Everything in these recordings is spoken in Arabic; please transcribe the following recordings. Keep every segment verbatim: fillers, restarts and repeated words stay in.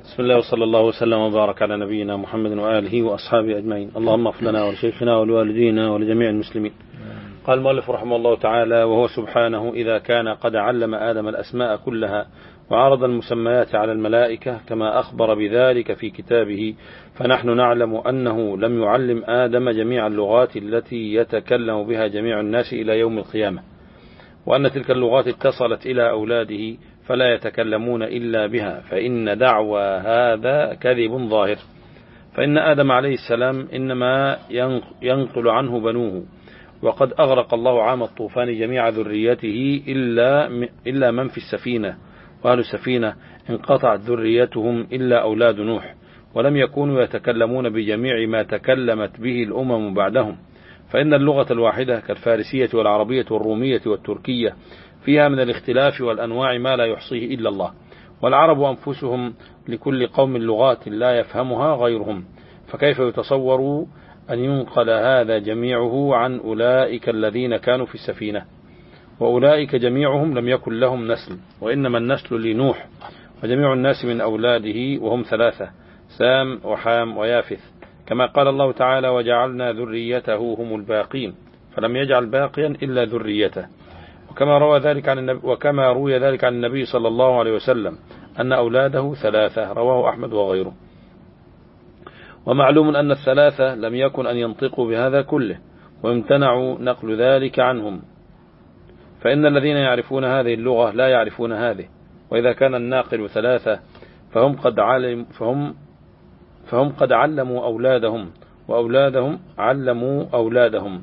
بسم الله وصلى الله وسلم وبارك على نبينا محمد وآله وأصحابه أجمعين. اللهم اغفر لنا ولشيخنا ولوالدينا ولجميع المسلمين. قال المؤلف رحمه الله تعالى: وهو سبحانه إذا كان قد علم آدم الأسماء كلها وعرض المسميات على الملائكة كما أخبر بذلك في كتابه، فنحن نعلم أنه لم يعلم آدم جميع اللغات التي يتكلم بها جميع الناس إلى يوم القيامة، وأن تلك اللغات اتصلت إلى أولاده فلا يتكلمون إلا بها، فإن دعوى هذا كذب ظاهر. فإن آدم عليه السلام إنما ينقل عنه بنوه، وقد أغرق الله عام الطوفان جميع ذريته إلا, إلا من في السفينة، وأهل السفينة انقطعت ذريتهم إلا أولاد نوح، ولم يكونوا يتكلمون بجميع ما تكلمت به الأمم بعدهم، فإن اللغة الواحدة كالفارسية والعربية والرومية والتركية فيها من الاختلاف والأنواع ما لا يحصيه إلا الله، والعرب أنفسهم لكل قوم لغات لا يفهمها غيرهم، فكيف يتصور أن ينقل هذا جميعه عن أولئك الذين كانوا في السفينة؟ وأولئك جميعهم لم يكن لهم نسل، وإنما النسل لنوح وجميع الناس من أولاده، وهم ثلاثة: سام وحام ويافث، كما قال الله تعالى: وجعلنا ذريته هم الباقين، فلم يجعل باقيا إلا ذريته. وكما روى ذلك عن النبي وكما روي ذلك عن النبي صلى الله عليه وسلم أن أولاده ثلاثة، رواه أحمد وغيره. ومعلوم أن الثلاثة لم يكن أن ينطقوا بهذا كله، وامتنعوا نقل ذلك عنهم، فإن الذين يعرفون هذه اللغة لا يعرفون هذه، وإذا كان الناقل ثلاثة فهم قد علم فهم فهم قد علموا أولادهم، وأولادهم علموا أولادهم،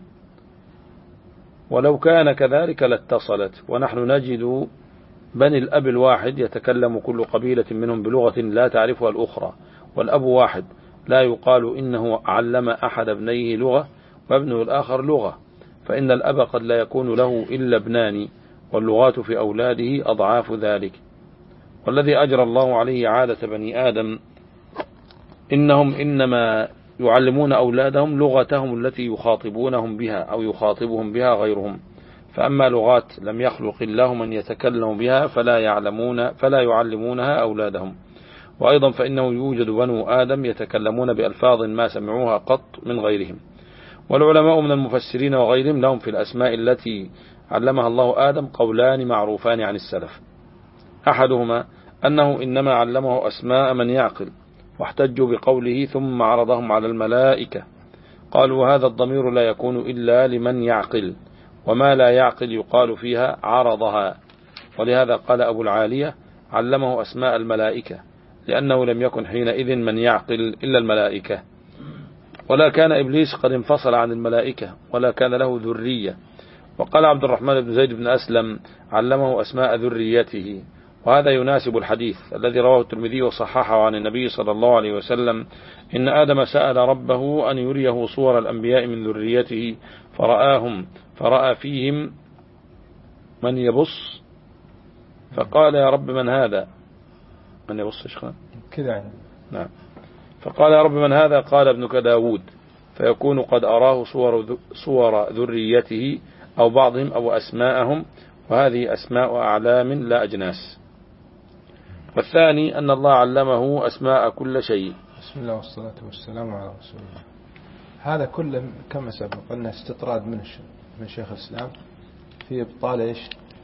ولو كان كذلك لاتصلت. ونحن نجد بني الأب الواحد يتكلم كل قبيلة منهم بلغة لا تعرفها الأخرى، والأب واحد، لا يقال إنه علم أحد ابنيه لغة وابنه الآخر لغة، فإن الأب قد لا يكون له إلا ابنان، واللغات في أولاده أضعاف ذلك. والذي أجرى الله عليه عادة بني آدم إنهم إنما يعلمون أولادهم لغتهم التي يخاطبونهم بها أو يخاطبهم بها غيرهم، فأما لغات لم يخلق الله من يتكلم بها فلا يعلمون فلا يعلمونها أولادهم. وأيضا فإنه يوجد بنو آدم يتكلمون بألفاظ ما سمعوها قط من غيرهم. والعلماء من المفسرين وغيرهم لهم في الأسماء التي علمها الله آدم قولان معروفان عن السلف: أحدهما أنه إنما علمه أسماء من يعقل، واحتجوا بقوله ثم عرضهم على الملائكة، قالوا هذا الضمير لا يكون إلا لمن يعقل، وما لا يعقل يقال فيها عرضها، ولهذا قال أبو العالية علمه أسماء الملائكة، لأنه لم يكن حينئذ من يعقل إلا الملائكة، ولا كان إبليس قد انفصل عن الملائكة ولا كان له ذرية. وقال عبد الرحمن بن زيد بن أسلم علمه أسماء ذريته، وهذا يناسب الحديث الذي رواه الترمذي وصححه عن النبي صلى الله عليه وسلم: إن آدم سأل ربه أن يريه صور الأنبياء من ذريته فرآهم فرأى فيهم من يبص، فقال يا رب من هذا؟ من يبص شخصا كذا نعم. فقال يا رب من هذا؟ قال ابنك داود، فيكون قد أراه صور, صور ذريته أو بعضهم أو أسماءهم، وهذه أسماء أعلام لا أجناس. والثاني أن الله علمه أسماء كل شيء. بسم الله والصلاة والسلام على رسول الله. هذا كله كما سبق قلنا استطراد من من شيخ الإسلام في إبطال إيش؟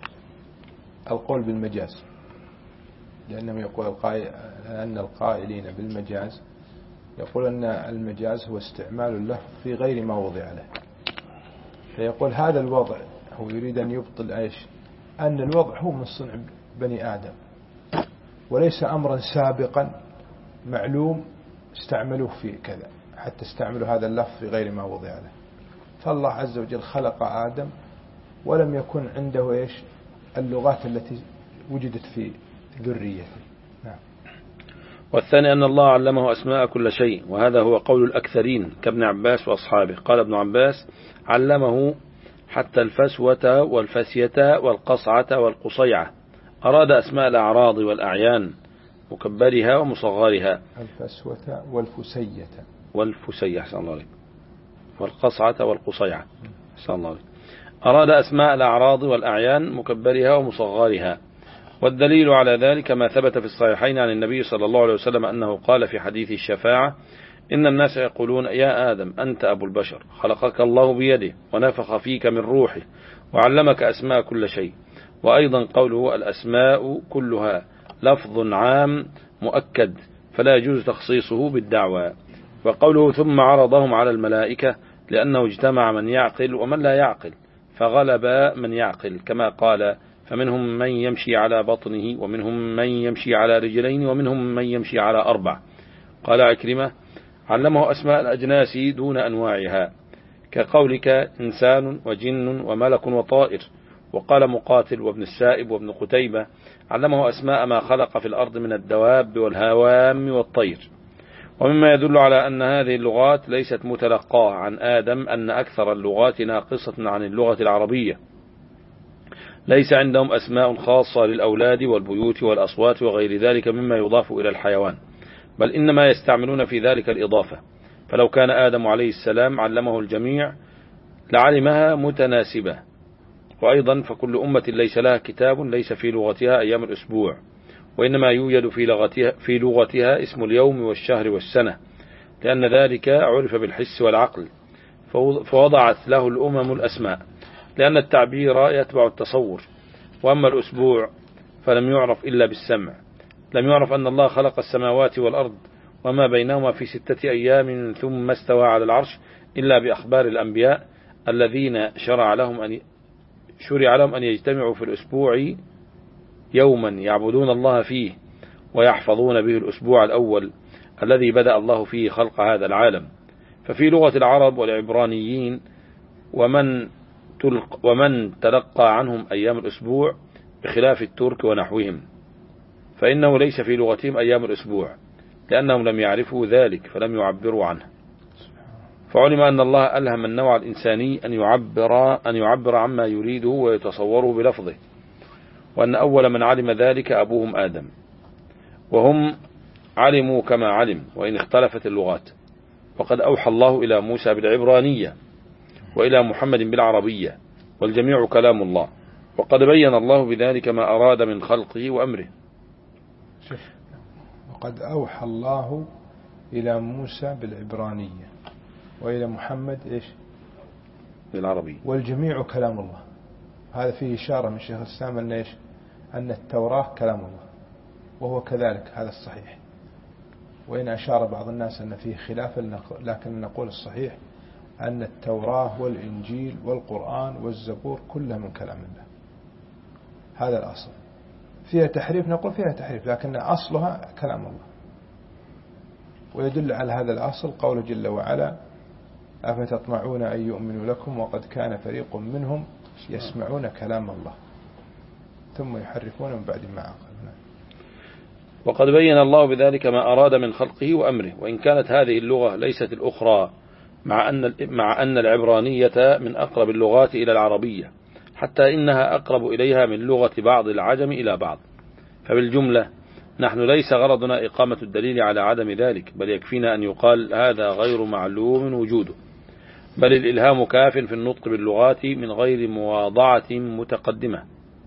القول بالمجاز، لأنهم يقول القائل أن القائلين بالمجاز يقول أن المجاز هو استعمال اللفظ في غير ما وضع له، فيقول هذا الوضع هو يريد أن يبطل إيش؟ أن الوضع هو من صنع بني آدم، وليس أمرا سابقا معلوم استعملوه في كذا، حتى استعملوا هذا اللفظ في غير ما وضع له. فالله عز وجل خلق آدم ولم يكن عنده إيش؟ اللغات التي وجدت في ذريته. نعم. والثاني أن الله علمه أسماء كل شيء، وهذا هو قول الأكثرين كابن عباس وأصحابه. قال ابن عباس علمه حتى الفسوة والفسية والقصعة والقصيعة، أراد أسماء الأعراض والأعيان مكبرها ومصغرها. الفسوة والفسية والفسية أحسن الله عليك، والقصعة والقصيعة أحسن الله عليك. أراد أسماء الأعراض والأعيان مكبرها ومصغرها، والدليل على ذلك ما ثبت في الصحيحين عن النبي صلى الله عليه وسلم أنه قال في حديث الشفاعة: إن الناس يقولون يا آدم أنت أبو البشر، خلقك الله بيده ونفخ فيك من روحه وعلمك أسماء كل شيء. وأيضا قوله الأسماء كلها لفظ عام مؤكد فلا يجوز تخصيصه بالدعوى. وقوله ثم عرضهم على الملائكة لأنه اجتمع من يعقل ومن لا يعقل فغلب من يعقل، كما قال: فمنهم من يمشي على بطنه ومنهم من يمشي على رجلين ومنهم من يمشي على أربع. قال عكرمة: علمه أسماء الأجناس دون أنواعها، كقولك إنسان وجن وملك وطائر. وقال مقاتل وابن السائب وابن قتيبة: علمه أسماء ما خلق في الأرض من الدواب والهوام والطير. ومما يدل على أن هذه اللغات ليست متلقاة عن آدم أن أكثر اللغات ناقصة عن اللغة العربية، ليس عندهم أسماء خاصة للأولاد والبيوت والأصوات وغير ذلك مما يضاف إلى الحيوان، بل إنما يستعملون في ذلك الإضافة. فلو كان آدم عليه السلام علمه الجميع لعلمها متناسبة. وأيضا فكل أمة ليس لها كتاب ليس في لغتها أيام الأسبوع، وإنما يوجد في لغتها, في لغتها اسم اليوم والشهر والسنة، لأن ذلك عرف بالحس والعقل، فوضعت له الأمم الأسماء، لأن التعبير يتبع التصور. وأما الأسبوع فلم يعرف إلا بالسمع. لم يعرف أن الله خلق السماوات والأرض وما بينهما في ستة أيام ثم استوى على العرش إلا بأخبار الأنبياء الذين شرع لهم أن شرع لهم أن يجتمعوا في الأسبوع يوما يعبدون الله فيه ويحفظون به الأسبوع الأول الذي بدأ الله فيه خلق هذا العالم. ففي لغة العرب والعبرانيين ومن تلق ومن تلقى عنهم أيام الأسبوع بخلاف الترك ونحوهم، فإنه ليس في لغتهم أيام الأسبوع لأنهم لم يعرفوا ذلك فلم يعبروا عنه. فعلم أن الله ألهم النوع الإنساني أن يعبر, أن يعبر عما يريده ويتصوره بلفظه، وأن أول من علم ذلك أبوهم آدم، وهم علموا كما علم وإن اختلفت اللغات. وقد أوحى الله إلى موسى بالعبرانية وإلى محمد بالعربية، والجميع كلام الله، وقد بين الله بذلك ما أراد من خلقه وأمره. وقد أوحى الله إلى موسى بالعبرانية وإلى محمد إيش؟ بالعربية، والجميع كلام الله. هذا فيه إشارة من شيخ الإسلام أن إيش؟ أن التوراة كلام الله، وهو كذلك، هذا الصحيح. وإن أشار بعض الناس أن فيه خلاف، لكن نقول الصحيح أن التوراة والإنجيل والقرآن والزبور كلها من كلام الله. هذا الأصل. فيها تحريف، نقول فيها تحريف، لكن أصلها كلام الله. ويدل على هذا الأصل قوله جل وعلا: أفتطمعون أن يؤمنوا لكم وقد كان فريق منهم يسمعون كلام الله ثم يحرفون من بعد ما عقلوا. وقد بين الله بذلك ما أراد من خلقه وأمره. وإن كانت هذه اللغة ليست الأخرى، مع أن مع أن العبرانية من أقرب اللغات إلى العربية، حتى إنها أقرب إليها من لغة بعض العجم إلى بعض. فبالجملة نحن ليس غرضنا إقامة الدليل على عدم ذلك، بل يكفينا أن يقال هذا غير معلوم وجوده، بل الإلهام كاف في النطق باللغات من غير مواضعة متقدمة.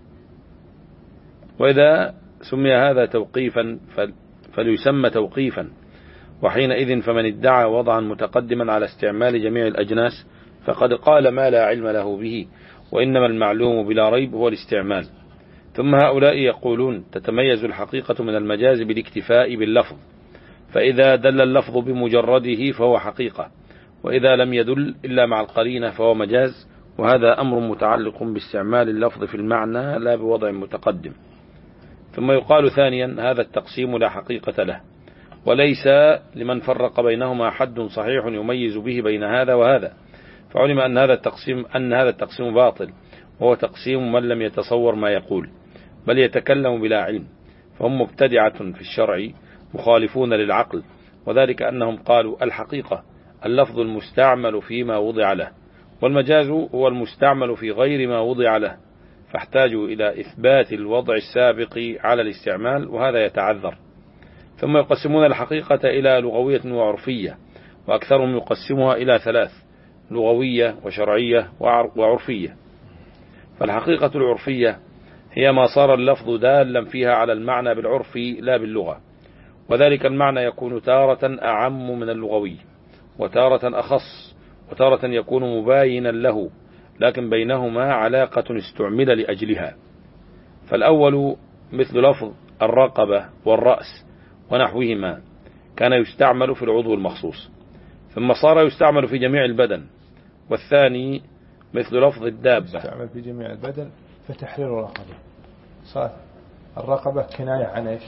وإذا سمي هذا توقيفا فليسمى توقيفا، وحينئذ فمن ادعى وضعا متقدما على استعمال جميع الأجناس فقد قال ما لا علم له به، وإنما المعلوم بلا ريب هو الاستعمال. ثم هؤلاء يقولون تتميز الحقيقة من المجاز بالاكتفاء باللفظ، فإذا دل اللفظ بمجرده فهو حقيقة، وإذا لم يدل إلا مع القرينة فهو مجاز. وهذا أمر متعلق باستعمال اللفظ في المعنى لا بوضع متقدم. ثم يقال ثانيا هذا التقسيم لا حقيقة له، وليس لمن فرق بينهما حد صحيح يميز به بين هذا وهذا، فعلم أن هذا التقسيم أن هذا التقسيم باطل، وهو تقسيم من لم يتصور ما يقول بل يتكلم بلا علم، فهم مبتدعة في الشرع مخالفون للعقل. وذلك أنهم قالوا الحقيقة اللفظ المستعمل فيما وضع له، والمجاز هو المستعمل في غير ما وضع له، فاحتاجوا إلى إثبات الوضع السابق على الاستعمال، وهذا يتعذر. ثم يقسمون الحقيقة إلى لغوية وعرفية، وأكثرهم يقسمها إلى ثلاث: لغوية وشرعية وعرفية. فالحقيقة العرفية هي ما صار اللفظ دالا فيها على المعنى بالعرف لا باللغة، وذلك المعنى يكون تارة أعم من اللغوي، وتارة أخص، وتارة يكون مباينا له، لكن بينهما علاقة استعمل لأجلها. فالأول مثل لفظ الرقبة والرأس ونحوهما كان يستعمل في العضو المخصوص، ثم صار يستعمل في جميع البدن. والثاني مثل لفظ الدابة يستعمل في جميع البدن فتحرير الرقبة، صار الرقبة كناية عن إيش؟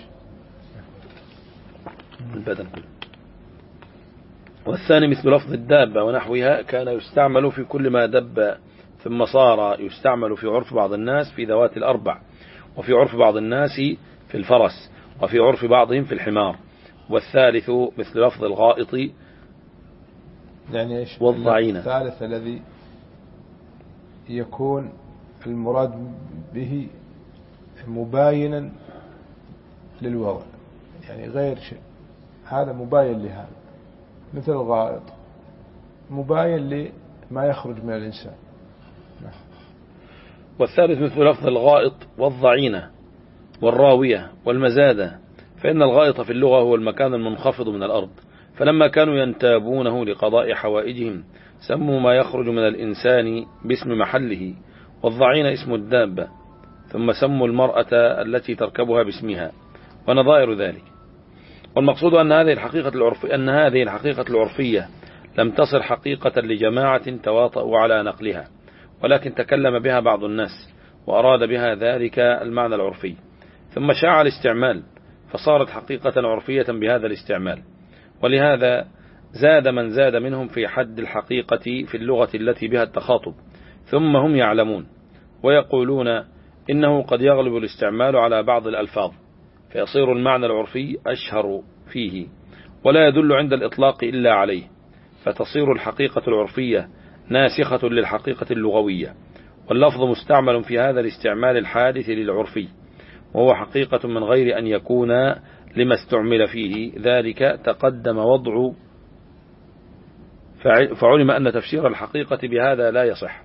البدن. والثاني مثل لفظ الدابة ونحوها كان يستعمل في كل ما دب، ثم صار يستعمل في عرف بعض الناس في ذوات الأربع، وفي عرف بعض الناس في الفرس، وفي عرف بعضهم في الحمار. والثالث مثل لفظ الغائط يعني إيش؟ والضعينة. الثالث الذي يكون المراد به مباينا للوضع، يعني غير شيء، هذا مباين لهذا، مثل الغائط مباين لما يخرج من الإنسان. والثالث مثل لفظ الغائط والضعينة والراوية والمزادة، فإن الغائط في اللغة هو المكان المنخفض من الأرض، فلما كانوا ينتابونه لقضاء حوائجهم سموا ما يخرج من الإنسان باسم محله، والضعينة اسم الدابة، ثم سموا المرأة التي تركبها باسمها ونظائر ذلك. والمقصود أن هذه الحقيقة العرفية أن هذه الحقيقة العرفية لم تصل حقيقة لجماعة تواطؤوا على نقلها، ولكن تكلم بها بعض الناس وأراد بها ذلك المعنى العرفي، ثم شاع الاستعمال فصارت حقيقة عرفية بهذا الاستعمال. ولهذا زاد من زاد منهم في حد الحقيقة في اللغة التي بها التخاطب، ثم هم يعلمون ويقولون إنه قد يغلب الاستعمال على بعض الألفاظ فيصير المعنى العرفي أشهر فيه ولا يدل عند الإطلاق إلا عليه، فتصير الحقيقة العرفية ناسخة للحقيقة اللغوية، واللفظ مستعمل في هذا الاستعمال الحادث للعرفي، وهو حقيقة من غير أن يكون لما استعمل فيه ذلك تقدم وضع، فعلم أن تفسير الحقيقة بهذا لا يصح.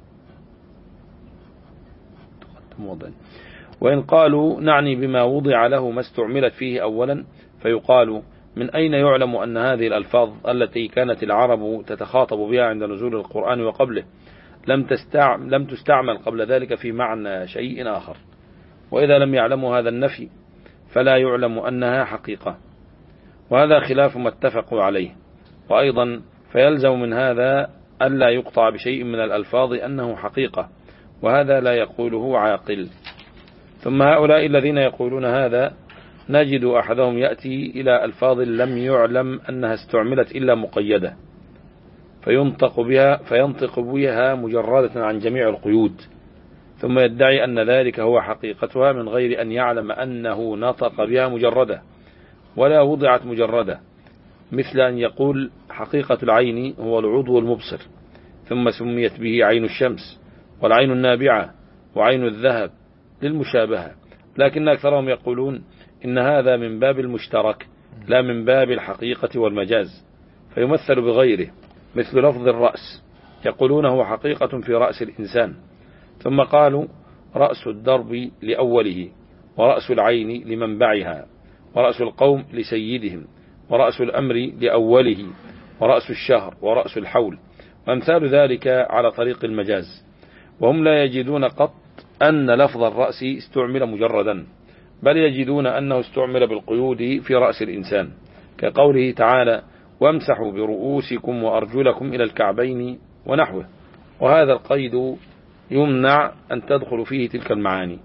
وإن قالوا نعني بما وضع له ما استعملت فيه أولا، فيقال من أين يعلم أن هذه الألفاظ التي كانت العرب تتخاطب بها عند نزول القرآن وقبله لم تستعمل, لم تستعمل قبل ذلك في معنى شيء آخر؟ وإذا لم يعلموا هذا النفي فلا يعلم أنها حقيقة، وهذا خلاف ما اتفقوا عليه. وأيضا فيلزم من هذا ألا يقطع بشيء من الألفاظ أنه حقيقة، وهذا لا يقوله عاقل. ثم هؤلاء الذين يقولون هذا نجد أحدهم يأتي إلى ألفاظ لم يعلم أنها استعملت إلا مقيدة فينطق بها, فينطق بها مجردة عن جميع القيود، ثم يدعي أن ذلك هو حقيقتها من غير أن يعلم أنه نطق بها مجردة ولا وضعت مجردة، مثل أن يقول حقيقة العين هو العضو المبصر، ثم سميت به عين الشمس والعين النابعة وعين الذهب للمشابهة، لكن أكثرهم يقولون إن هذا من باب المشترك لا من باب الحقيقة والمجاز، فيمثل بغيره، مثل لفظ الرأس يقولون هو حقيقة في رأس الإنسان، ثم قالوا رأس الدرب لأوله، ورأس العين لمنبعها، ورأس القوم لسيدهم، ورأس الأمر لأوله، ورأس الشهر، ورأس الحول، وأمثال ذلك على طريق المجاز. وهم لا يجدون قط أن لفظ الرأس استعمل مجردا، بل يجدون أنه استعمل بالقيود في رأس الإنسان، كقوله تعالى وامسحوا برؤوسكم وأرجلكم إلى الكعبين ونحوه، وهذا القيد يمنع أن تدخل فيه تلك المعاني.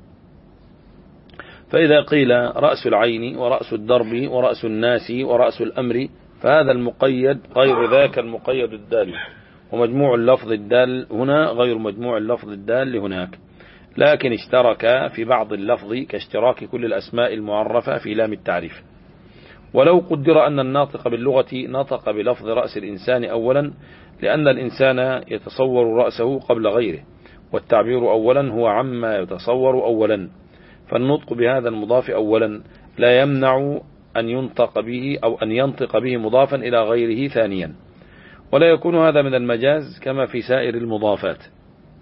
فإذا قيل رأس العين ورأس الدرب ورأس الناس ورأس الأمر فهذا المقيد غير ذاك المقيد الدال، ومجموع اللفظ الدال هنا غير مجموع اللفظ الدال هناك، لكن اشترك في بعض اللفظ كاشتراك كل الأسماء المعرفة في لام التعريف. ولو قدر أن الناطق باللغة نطق بلفظ رأس الإنسان أولا، لأن الإنسان يتصور رأسه قبل غيره، والتعبير أولا هو عما يتصور أولا، فالنطق بهذا المضاف أولا لا يمنع أن ينطق به أو أن ينطق به مضافا إلى غيره ثانيا، ولا يكون هذا من المجاز كما في سائر المضافات،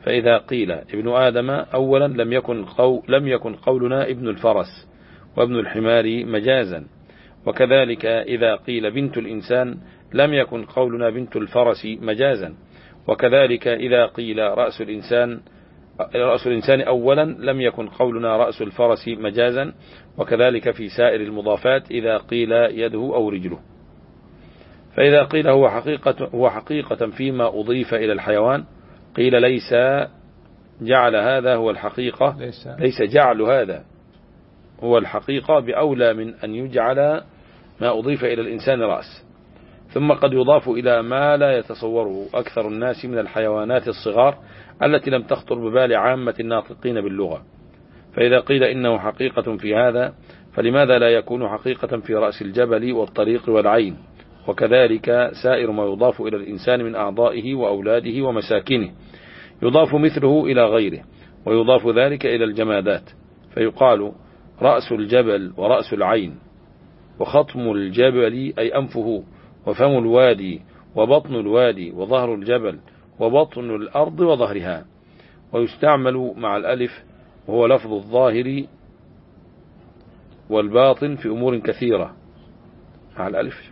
فإذا قيل ابن آدم أولا لم يكن, قو لم يكن قولنا ابن الفرس وابن الحمار مجازا، وكذلك إذا قيل بنت الإنسان لم يكن قولنا بنت الفرس مجازا، وكذلك إذا قيل رأس الإنسان رأس الإنسان أولا لم يكن قولنا رأس الفرس مجازا، وكذلك في سائر المضافات إذا قيل يده أو رجله. فإذا قيل هو حقيقة, هو حقيقة فيما أضيف إلى الحيوان قيل ليس جعل هذا هو الحقيقة، ليس, ليس جعل هذا هو الحقيقة بأولى من أن يجعل ما أضيف إلى الإنسان رأس. ثم قد يضاف إلى ما لا يتصوره أكثر الناس من الحيوانات الصغار التي لم تخطر ببال عامة الناطقين باللغة. فإذا قيل إنه حقيقة في هذا فلماذا لا يكون حقيقة في رأس الجبل والطريق والعين، وكذلك سائر ما يضاف إلى الإنسان من أعضائه وأولاده ومساكنه، يضاف مثله إلى غيره، ويضاف ذلك إلى الجمادات، فيقال رأس الجبل ورأس العين، وخطم الجبل أي أنفه، وفم الوادي وبطن الوادي، وظهر الجبل وبطن الأرض وظهرها. ويستعمل مع الألف وهو لفظ الظاهر والباطن في أمور كثيرة مع الألف.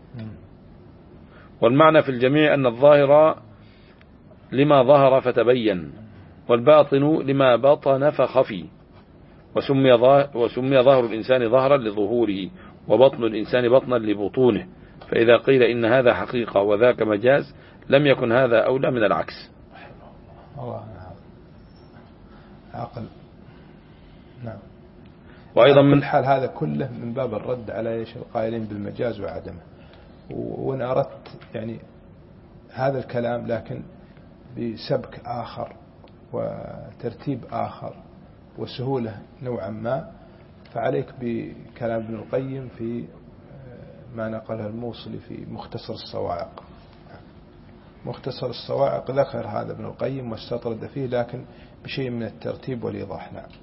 والمعنى في الجميع أن الظاهر لما ظهر فتبين، والباطن لما بطن فخفي، وسمي ظاهر, وسمي ظهر الإنسان ظهرا لظهوره، وبطن الإنسان بطنا لبطونه. فإذا قيل إن هذا حقيقة وذاك مجاز لم يكن هذا أولى من العكس. الله عقل. نعم. وأيضا من حال هذا كله من باب الرد على ايش القائلين بالمجاز وعدمه. وأنا أردت يعني هذا الكلام لكن بسبك آخر وترتيب آخر وسهولة نوعا ما، فعليك بكلام ابن القيم في ما نقله الموصلي في مختصر الصواعق. مختصر الصواعق ذكر هذا ابن القيم واستطرد فيه لكن بشيء من الترتيب والإيضاح. نعم.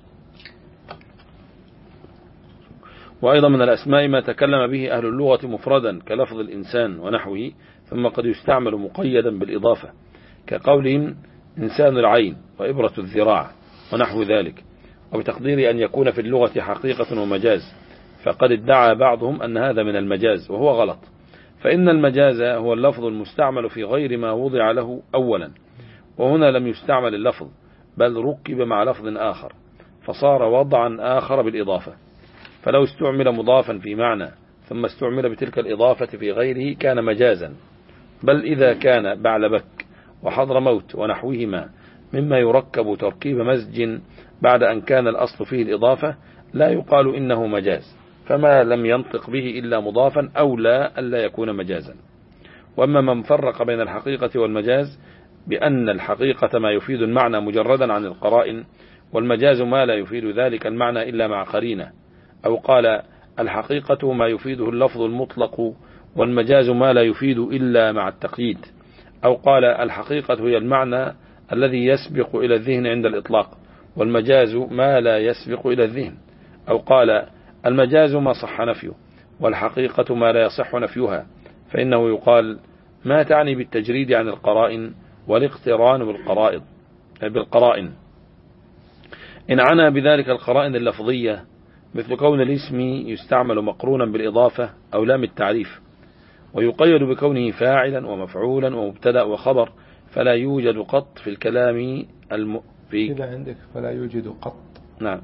وأيضا من الأسماء ما تكلم به أهل اللغة مفردا كلفظ الإنسان ونحوه، ثم قد يستعمل مقيدا بالإضافة كقولهم إنسان العين وإبرة الذراع ونحو ذلك، وبتقدير أن يكون في اللغة حقيقة ومجاز. فقد ادعى بعضهم أن هذا من المجاز وهو غلط، فإن المجاز هو اللفظ المستعمل في غير ما وضع له أولا، وهنا لم يستعمل اللفظ بل ركب مع لفظ آخر فصار وضعا آخر بالإضافة. فلو استعمل مضافا في معنى ثم استعمل بتلك الإضافة في غيره كان مجازا. بل إذا كان بعلبك وحضر موت ونحوهما مما يركب تركيب مزج بعد أن كان الأصل فيه الإضافة لا يقال إنه مجاز، فما لم ينطق به إلا مضافا أولى ألا يكون مجازا. وأما من فرق بين الحقيقة والمجاز بأن الحقيقة ما يفيد المعنى مجردا عن القرائن، والمجاز ما لا يفيد ذلك المعنى إلا مع قرينة، أو قال الحقيقة ما يفيده اللفظ المطلق والمجاز ما لا يفيد إلا مع التقييد، أو قال الحقيقة هي المعنى الذي يسبق إلى الذهن عند الإطلاق والمجاز ما لا يسبق إلى الذهن، أو قال المجاز ما صح نفيه والحقيقة ما لا يصح نفيها، فإنه يقال ما تعني بالتجريد عن القرائن والاقتران بالقرائن بالقرائن إن عنى بذلك القرائن اللفظية، مثل كون الاسم يستعمل مقرونا بالإضافة أو لام التعريف، ويقيد بكونه فاعلا ومفعولا ومبتدأ وخبر، فلا يوجد قط في الكلام الم... في كذا عندك فلا يوجد قط. نعم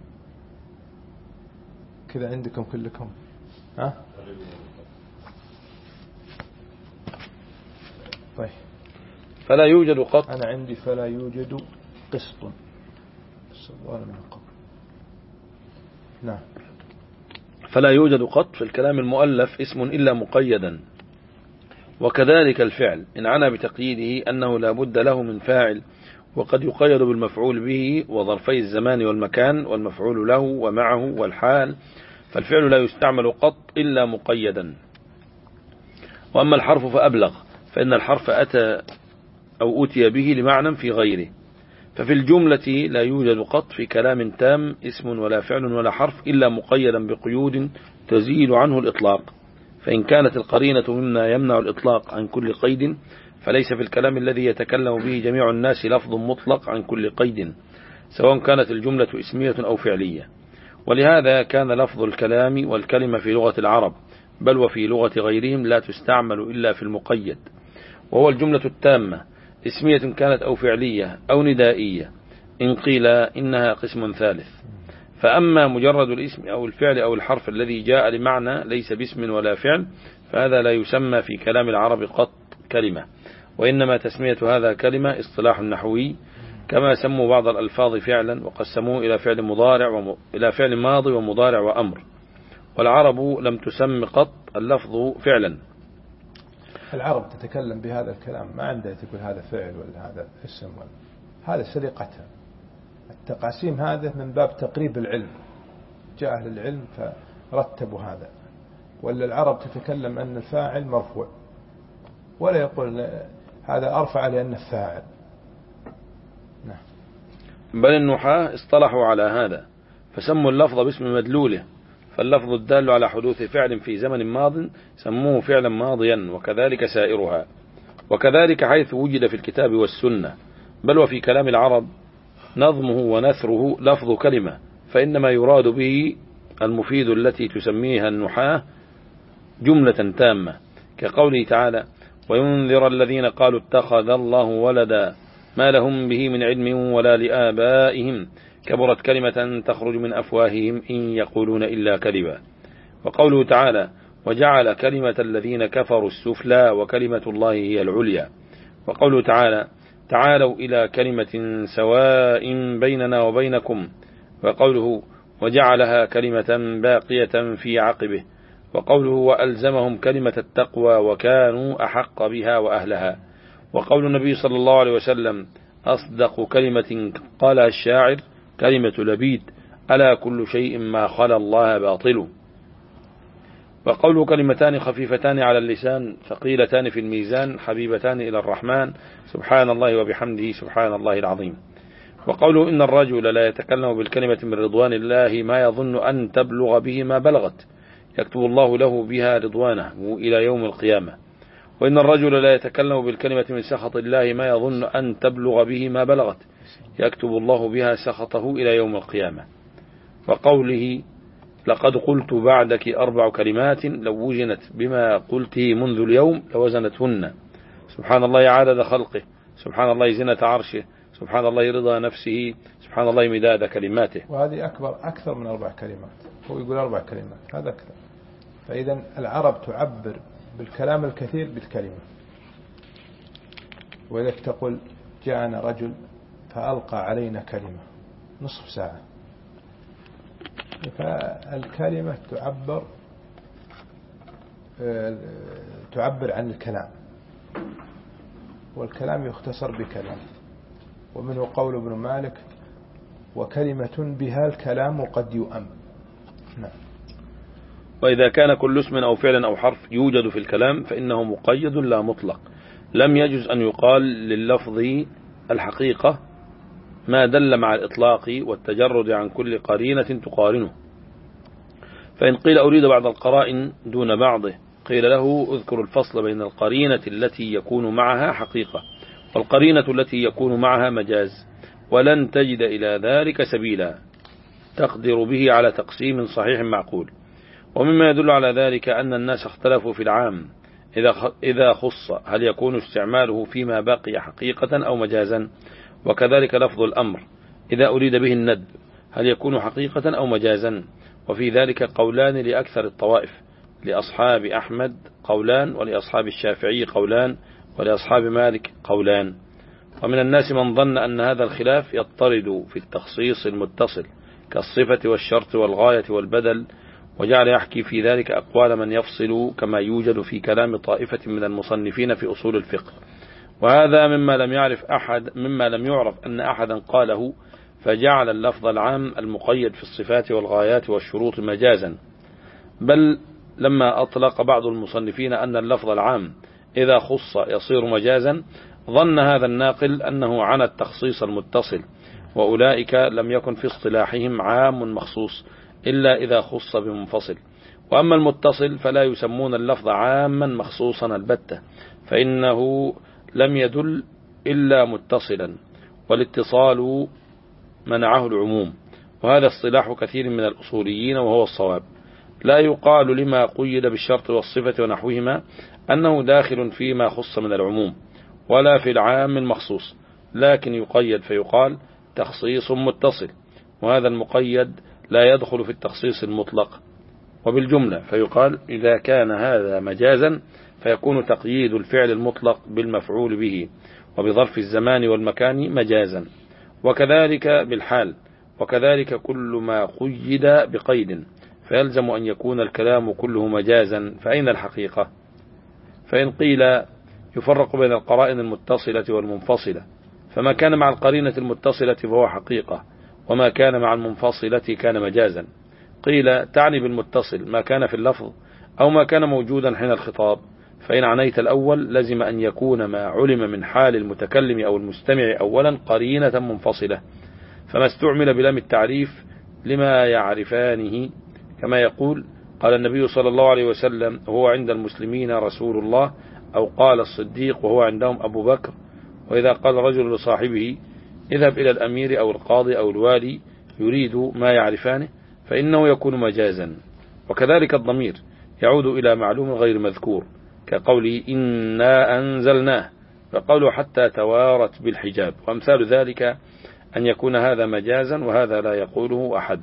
كذا عندكم كلكم ها؟ طيب فلا يوجد قط. أنا عندي فلا يوجد قسط الصوار من قبل. نعم. فلا يوجد قط في الكلام المؤلف اسم إلا مقيدا. وكذلك الفعل إن عنى بتقييده أنه لا بد له من فاعل، وقد يقيد بالمفعول به وظرفي الزمان والمكان والمفعول له ومعه والحال، فالفعل لا يستعمل قط إلا مقيدا. وأما الحرف فأبلغ، فإن الحرف أتى أو أتي به لمعنى في غيره. ففي الجملة لا يوجد قط في كلام تام اسم ولا فعل ولا حرف إلا مقيدا بقيود تزيل عنه الإطلاق، فإن كانت القرينة مما يمنع الإطلاق عن كل قيد فليس في الكلام الذي يتكلم به جميع الناس لفظ مطلق عن كل قيد، سواء كانت الجملة اسمية أو فعلية. ولهذا كان لفظ الكلام والكلمة في لغة العرب بل وفي لغة غيرهم لا تستعمل إلا في المقيد، وهو الجملة التامة، اسمية كانت أو فعلية أو ندائية، إن قيل إنها قسم ثالث. فأما مجرد الاسم أو الفعل أو الحرف الذي جاء لمعنى ليس باسم ولا فعل، فهذا لا يسمى في كلام العرب قط كلمة، وإنما تسمية هذا كلمة اصطلاح نحوي، كما سموا بعض الألفاظ فعلا وقسموه إلى فعل مضارع وم... إلى فعل ماضي ومضارع وأمر. والعرب لم تسم قط اللفظ فعلا. العرب تتكلم بهذا الكلام، ما عندها تقول هذا فعل ولا هذا اسم ولا هذا سرقتها. التقاسيم هذا من باب تقريب العلم، جاء أهل العلم فرتبوا هذا. ولا العرب تتكلم أن الفاعل مرفوع، ولا يقول هذا أرفع لأنه فاعل. نعم. بل النحاة اصطلحوا على هذا فسموا اللفظ باسم مدلوله، فاللفظ الدال على حدوث فعل في زمن ماض سموه فعلا ماضيا، وكذلك سائرها. وكذلك حيث وجد في الكتاب والسنة بل وفي كلام العرب نظمه ونثره لفظ كلمة، فإنما يراد به المفيد التي تسميها النحاة جملة تامة، كقوله تعالى: وينذر الذين قالوا اتخذ الله ولدا ما لهم به من علم ولا لآبائهم كبرت كلمة تخرج من أفواههم إن يقولون إلا كذبا. وقوله تعالى: وجعل كلمة الذين كفروا السفلى وكلمة الله هي العليا. وقوله تعالى: تعالوا إلى كلمة سواء بيننا وبينكم. وقوله: وجعلها كلمة باقية في عقبه. وقوله: وألزمهم كلمة التقوى وكانوا أحق بها وأهلها. وقول النبي صلى الله عليه وسلم: أصدق كلمة قالها الشاعر كلمة لبيد: ألا كل شيء ما خلا الله باطل. وقوله: كلمتان خفيفتان على اللسان ثقيلتان في الميزان حبيبتان إلى الرحمن سبحان الله وبحمده سبحان الله العظيم. وقوله: إن الرجل لا يتكلم بالكلمة من رضوان الله ما يظن أن تبلغ به ما بلغت يكتب الله له بها رضوانه إلى يوم القيامة. وإن الرجل لا يتكلم بالكلمة من سخط الله ما يظن أن تبلغ به ما بلغت يكتب الله بها سخطه إلى يوم القيامة. وقوله: لقد قلت بعدك أربع كلمات لو وزنت بما قلته منذ اليوم لوزنتهن سبحان الله عدد خلقه، سبحان الله زنة عرشه، سبحان الله رضا نفسه، سبحان الله مداد كلماته. وهذه أكبر أكثر من أربع كلمات، هو يقول أربع كلمات، هذا أكثر. فإذا العرب تعبر بالكلام الكثير بالكلمة. وإذا تقول: جاءنا رجل فألقى علينا كلمة نصف ساعة، فالكلمة تعبر تعبر عن الكلام، والكلام يختصر بكلام. ومنه قول ابن مالك: وكلمة بها الكلام قد يؤم. نعم. وإذا كان كل اسم أو فعل أو حرف يوجد في الكلام فإنه مقيد لا مطلق، لم يجوز أن يقال لللفظ الحقيقة ما دل مع الإطلاق والتجرد عن كل قرينة تقارنه. فإن قيل أريد بعض القرائن دون بعضه قيل له: اذكر الفصل بين القرينة التي يكون معها حقيقة والقرينة التي يكون معها مجاز، ولن تجد إلى ذلك سبيلا تقدر به على تقسيم صحيح معقول. ومما يدل على ذلك أن الناس اختلفوا في العام إذا خص هل يكون استعماله فيما بقي حقيقة أو مجازا، وكذلك لفظ الأمر إذا أريد به الندب هل يكون حقيقة أو مجازا. وفي ذلك قولان لأكثر الطوائف، لأصحاب أحمد قولان، ولأصحاب الشافعي قولان، ولأصحاب مالك قولان. ومن الناس من ظن أن هذا الخلاف يضطرد في التخصيص المتصل كالصفة والشرط والغاية والبدل، وجعل يحكي في ذلك أقوال من يفصل كما يوجد في كلام طائفة من المصنفين في أصول الفقه. وهذا مما لم يعرف أحد مما لم يعرف أن أحدا قاله، فجعل اللفظ العام المقيد في الصفات والغايات والشروط مجازا. بل لما أطلق بعض المصنفين أن اللفظ العام إذا خص يصير مجازا ظن هذا الناقل أنه عن التخصيص المتصل، وأولئك لم يكن في اصطلاحهم عام مخصوص إلا إذا خص بمنفصل. وأما المتصل فلا يسمون اللفظ عاما مخصوصا البتة، فإنه لم يدل إلا متصلا، والاتصال منعه العموم، وهذا اصطلاح كثير من الأصوليين وهو الصواب. لا يقال لما قيد بالشرط والصفة ونحوهما أنه داخل فيما خص من العموم ولا في العام المخصوص، لكن يقيد فيقال تخصيص متصل، وهذا المقيد لا يدخل في التخصيص المطلق. وبالجملة فيقال إذا كان هذا مجازا فيكون تقييد الفعل المطلق بالمفعول به وبظرف الزمان والمكان مجازا، وكذلك بالحال، وكذلك كل ما قيد بقيد، فيلزم أن يكون الكلام كله مجازا. فأين الحقيقة؟ فإن قيل يفرق بين القرائن المتصلة والمنفصلة، فما كان مع القرينة المتصلة فهو حقيقة، وما كان مع المنفصلة كان مجازا. قيل تعني بالمتصل ما كان في اللفظ أو ما كان موجودا حين الخطاب، فإن عنيت الأول لزم أن يكون ما علم من حال المتكلم أو المستمع أولا قرينة منفصلة، فما استعمل بلام التعريف لما يعرفانه، كما يقول قال النبي صلى الله عليه وسلم وهو عند المسلمين رسول الله، أو قال الصديق وهو عندهم أبو بكر. وإذا قال رجل لصاحبه اذهب إلى الأمير أو القاضي أو الوالي يريد ما يعرفانه فإنه يكون مجازا. وكذلك الضمير يعود إلى معلوم غير مذكور، كقوله إنا أنزلناه، فقوله حتى توارت بالحجاب، وأمثال ذلك أن يكون هذا مجازا وهذا لا يقوله أحد.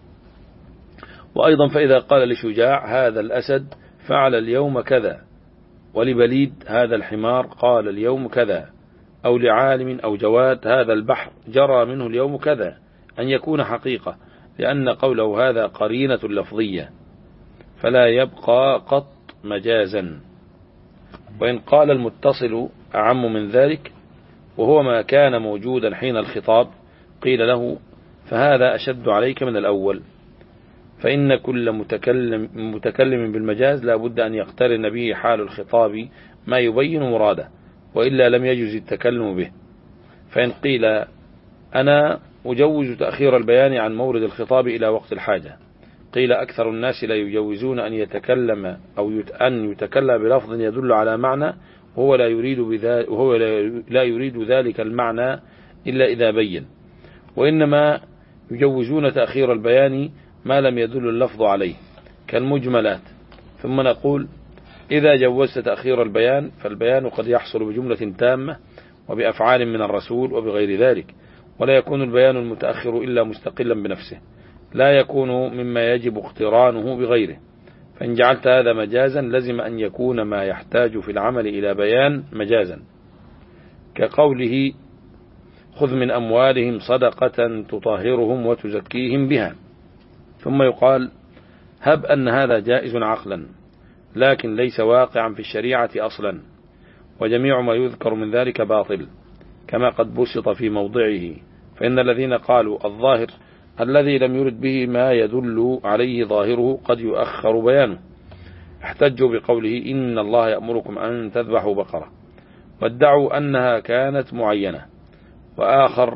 وأيضا فإذا قال لشجاع هذا الأسد فعل اليوم كذا، ولبليد هذا الحمار قال اليوم كذا، أو لعالم أو جواد هذا البحر جرى منه اليوم كذا، أن يكون حقيقة، لأن قوله هذا قرينة لفظية فلا يبقى قط مجازا. وإن قال المتصل أعم من ذلك وهو ما كان موجودا حين الخطاب، قيل له فهذا أشد عليك من الأول، فإن كل متكلم, متكلم بالمجاز لا بد أن يقترن به حال الخطاب ما يبين مراده، وإلا لم يجوز التكلم به. فإن قيل أنا أجوز تأخير البيان عن مورد الخطاب إلى وقت الحاجة، قيل أكثر الناس لا يجوزون أن يتكلم أو أن يتكلم بلفظ يدل على معنى وهو لا يريد بذلك وهو لا يريد ذلك المعنى إلا إذا بين، وإنما يجوزون تأخير البيان ما لم يدل اللفظ عليه كالمجملات. ثم نقول إذا جوزت تأخير البيان فالبيان قد يحصل بجملة تامة وبأفعال من الرسول وبغير ذلك، ولا يكون البيان المتأخر إلا مستقلا بنفسه، لا يكون مما يجب اقترانه بغيره. فإن جعلت هذا مجازا لزم أن يكون ما يحتاج في العمل إلى بيان مجازا، كقوله خذ من أموالهم صدقة تطهرهم وتزكيهم بها. ثم يقال هب أن هذا جائز عقلا لكن ليس واقعا في الشريعة أصلا، وجميع ما يذكر من ذلك باطل كما قد بسط في موضعه. فإن الذين قالوا الظاهر الذي لم يرد به ما يدل عليه ظاهره قد يؤخر بيانه، احتجوا بقوله إن الله يأمركم أن تذبحوا بقرة، وادعوا أنها كانت معينة، وآخر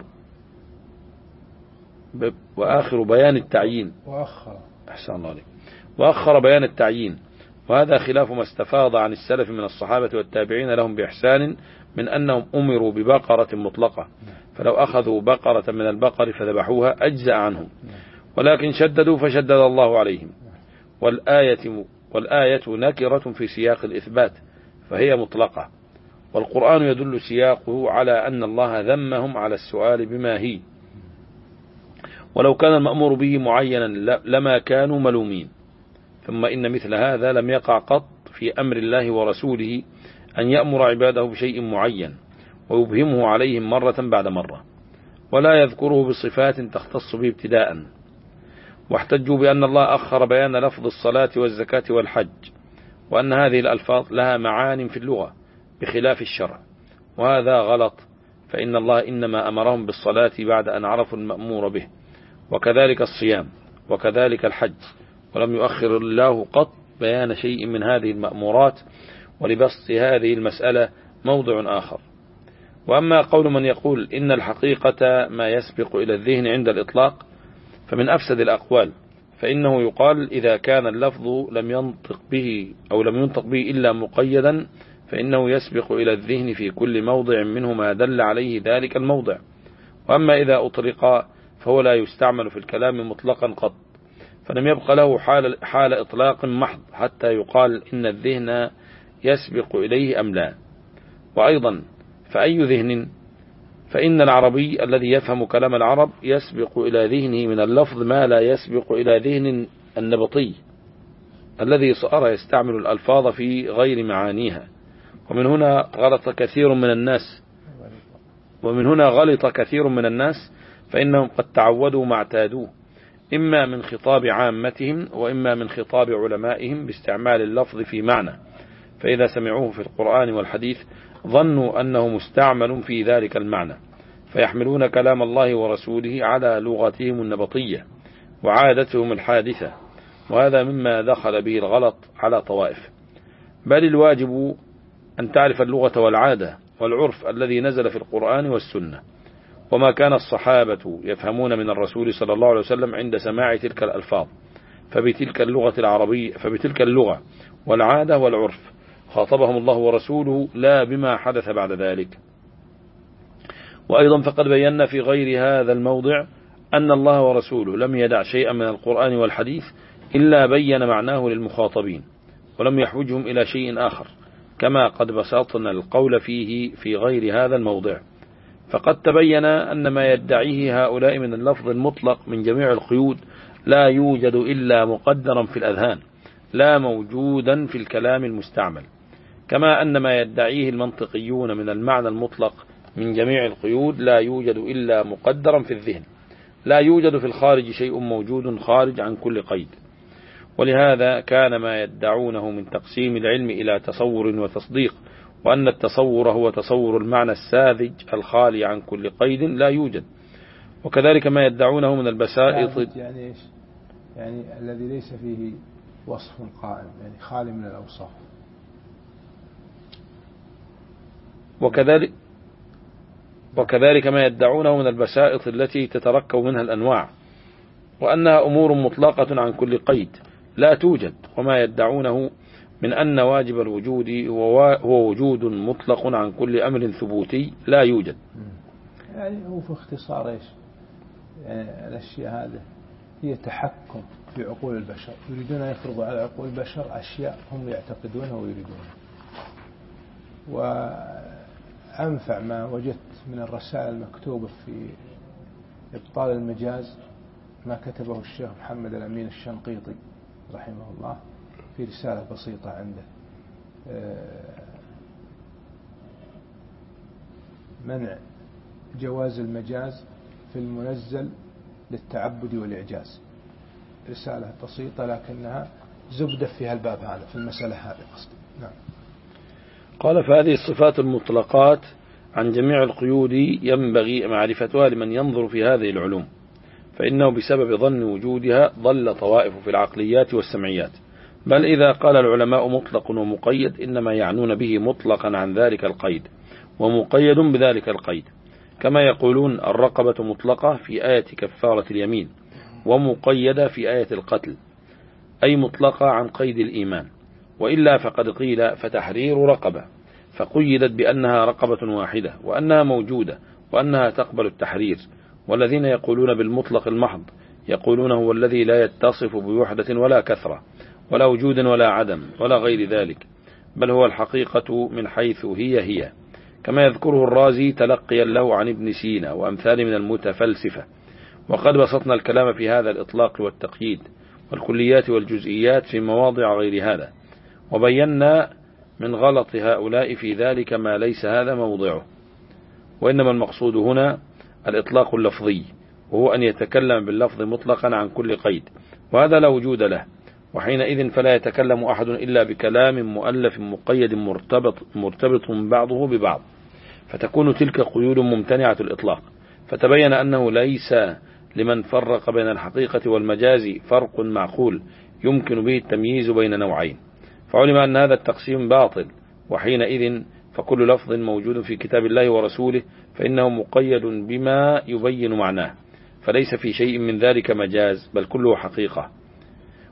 وآخر بيان التعيين وأخر أحسن الله عليك وأخر بيان التعيين، وهذا خلاف ما استفاض عن السلف من الصحابة والتابعين لهم بإحسان من أنهم أمروا ببقرة مطلقة، فلو أخذوا بقرة من البقر فذبحوها أجزأ عنهم، ولكن شددوا فشدد الله عليهم. والآية, والآية نكرة في سياق الإثبات فهي مطلقة، والقرآن يدل سياقه على أن الله ذمهم على السؤال بما هي، ولو كان المأمور به معينا لما كانوا ملومين. ثم إن مثل هذا لم يقع قط في أمر الله ورسوله أن يأمر عباده بشيء معين ويبهمه عليهم مرة بعد مرة، ولا يذكره بصفات تختص به ابتداء. واحتجوا بأن الله أخر بيان لفظ الصلاة والزكاة والحج، وأن هذه الألفاظ لها معان في اللغة بخلاف الشرع، وهذا غلط، فإن الله إنما أمرهم بالصلاة بعد أن عرفوا المأمور به، وكذلك الصيام وكذلك الحج، ولم يؤخر الله قط بيان شيء من هذه المأمورات. ولبسط هذه المسألة موضع آخر. وأما قول من يقول إن الحقيقة ما يسبق إلى الذهن عند الإطلاق فمن أفسد الأقوال، فإنه يقال إذا كان اللفظ لم ينطق به أو لم ينطق به إلا مقيدا فإنه يسبق إلى الذهن في كل موضع منه ما دل عليه ذلك الموضع. وأما إذا أطلق فهو لا يستعمل في الكلام مطلقا قط، فلم يبق له حال, حال إطلاق محض حتى يقال إن الذهن يسبق إليه أم لا. وأيضا فأي ذهن؟ فإن العربي الذي يفهم كلام العرب يسبق إلى ذهنه من اللفظ ما لا يسبق إلى ذهن النبطي الذي صار يستعمل الألفاظ في غير معانيها. ومن هنا غلط كثير من الناس ومن هنا غلط كثير من الناس فإنهم قد تعودوا ما اعتادوه، إما من خطاب عامتهم وإما من خطاب علمائهم باستعمال اللفظ في معنى، فإذا سمعوه في القرآن والحديث ظنوا أنه مستعمل في ذلك المعنى، فيحملون كلام الله ورسوله على لغتهم النبطية وعادتهم الحادثة، وهذا مما دخل به الغلط على طوائف. بل الواجب أن تعرف اللغة والعادة والعرف الذي نزل في القرآن والسنة، وما كان الصحابة يفهمون من الرسول صلى الله عليه وسلم عند سماع تلك الألفاظ، فبتلك اللغة العربية فبتلك اللغة والعادة والعرف خاطبهم الله ورسوله لا بما حدث بعد ذلك. وأيضا فقد بينا في غير هذا الموضع أن الله ورسوله لم يدع شيئا من القرآن والحديث إلا بين معناه للمخاطبين ولم يحوجهم إلى شيء آخر، كما قد بسطنا القول فيه في غير هذا الموضع. فقد تبين أن ما يدعيه هؤلاء من اللفظ المطلق من جميع القيود لا يوجد إلا مقدرا في الأذهان لا موجودا في الكلام المستعمل، كما أن ما يدعيه المنطقيون من المعنى المطلق من جميع القيود لا يوجد إلا مقدرا في الذهن لا يوجد في الخارج شيء موجود خارج عن كل قيد. ولهذا كان ما يدعونه من تقسيم العلم إلى تصور وتصديق، وأن التصور هو تصور المعنى الساذج الخالي عن كل قيد لا يوجد. وكذلك ما يدعونه من البسائط يعني إيش؟ يعني الذي ليس فيه وصف قائم، يعني خالي من الأوصاف. وكذلك وكذلك ما يدعونه من البسائط التي تتركب منها الأنواع، وأنها أمور مطلقة عن كل قيد لا توجد. وما يدعونه من أن واجب الوجود هو وجود مطلق عن كل أمر ثبوتي لا يوجد. يعني هو في اختصار إيش؟ يعني الأشياء هذه هي تحكم في عقول البشر، يريدون أن يفرضوا على عقول البشر أشياء هم يعتقدونها ويريدونها. وأنفع ما وجدت من الرسائل المكتوبة في إبطال المجاز ما كتبه الشيخ محمد الأمين الشنقيطي رحمه الله في رسالة بسيطة عنده، منع جواز المجاز في المنزل للتعبد والإعجاز. رسالة بسيطة لكنها زبدة في هالباب هذا في المسألة هذه قصد. نعم. قال فهذه الصفات المطلقات عن جميع القيود ينبغي معرفتها لمن ينظر في هذه العلوم، فإنه بسبب ظن وجودها ضل طوائف في العقليات والسمعيات. بل إذا قال العلماء مطلق ومقيد إنما يعنون به مطلقا عن ذلك القيد ومقيد بذلك القيد، كما يقولون الرقبة مطلقة في آية كفارة اليمين ومقيدة في آية القتل، أي مطلقة عن قيد الإيمان. وإلا فقد قيل فتحرير رقبة، فقيدت بأنها رقبة واحدة وأنها موجودة وأنها تقبل التحرير. والذين يقولون بالمطلق المحض يقولون هو الذي لا يتصف بوحدة ولا كثرة ولا وجود ولا عدم ولا غير ذلك، بل هو الحقيقة من حيث هي هي، كما يذكره الرازي تلقيا له عن ابن سينا وأمثال من المتفلسفة. وقد بسطنا الكلام في هذا الإطلاق والتقييد والكليات والجزئيات في مواضع غير هذا، وبينا من غلط هؤلاء في ذلك ما ليس هذا موضعه. وإنما المقصود هنا الإطلاق اللفظي، وهو أن يتكلم باللفظ مطلقا عن كل قيد، وهذا لا وجود له، وحينئذ فلا يتكلم أحد إلا بكلام مؤلف مقيد مرتبط, مرتبط بعضه ببعض، فتكون تلك قيود ممتنعة الإطلاق. فتبين أنه ليس لمن فرق بين الحقيقة والمجاز فرق معقول يمكن به التمييز بين نوعين، فعلم أن هذا التقسيم باطل، وحينئذ فكل لفظ موجود في كتاب الله ورسوله فإنه مقيد بما يبين معناه، فليس في شيء من ذلك مجاز بل كله حقيقة.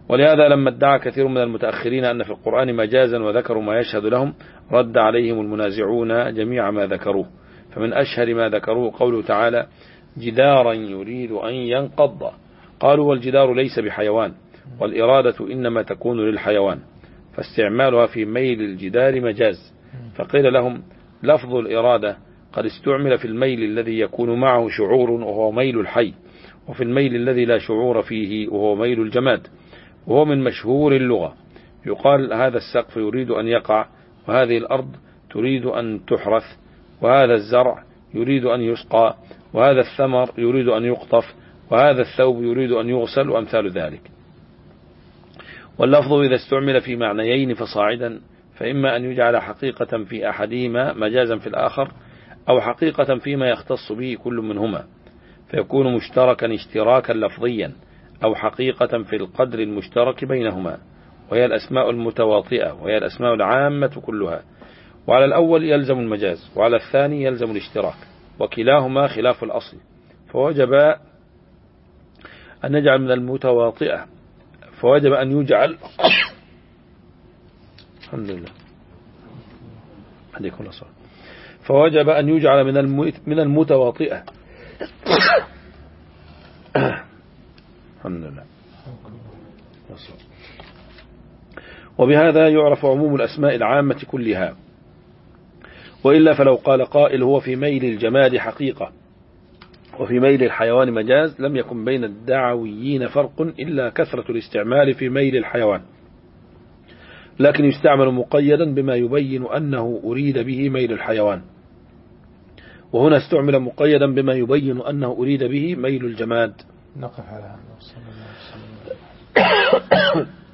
ولهذا لما ادعى كثير من المتأخرين أن في القرآن مجازا وذكروا ما يشهد لهم رد عليهم المنازعون جميع ما ذكروه. فمن أشهر ما ذكروه قوله تعالى جدارا يريد أن ينقض. قالوا والجدار ليس بحيوان، والإرادة إنما تكون للحيوان، فاستعمالها في ميل الجدار مجاز. فقيل لهم لفظ الإرادة قد استعمل في الميل الذي يكون معه شعور وهو ميل الحي، وفي الميل الذي لا شعور فيه وهو ميل الجماد، وهو من مشهور اللغة. يقال هذا السقف يريد أن يقع، وهذه الأرض تريد أن تحرث، وهذا الزرع يريد أن يسقى، وهذا الثمر يريد أن يقطف، وهذا الثوب يريد أن يغسل، وأمثال ذلك. واللفظ إذا استعمل في معنيين فصاعدا فإما أن يجعل حقيقة في أحدهما مجازا في الآخر، أو حقيقة فيما يختص به كل منهما فيكون مشتركا اشتراكا لفظيا، أو حقيقة في القدر المشترك بينهما، وهي الأسماء المتواطئة، وهي الأسماء العامة كلها. وعلى الأول يلزم المجاز، وعلى الثاني يلزم الاشتراك، وكلاهما خلاف الأصل. فوجب أن نجعل من المتواطئة فوجب أن يجعل الحمد لله عليكم الصلاة فوجب أن يجعل من من المتواطئة الحمد لله. وبهذا يعرف عموم الأسماء العامة كلها. وإلا فلو قال قائل هو في ميل الجماد حقيقة وفي ميل الحيوان مجاز لم يكن بين الدعويين فرق إلا كثرة الاستعمال في ميل الحيوان، لكن يستعمل مقيدا بما يبين أنه أريد به ميل الحيوان، وهنا استعمل مقيدا بما يبين أنه أريد به ميل الجماد. نقف على هذا.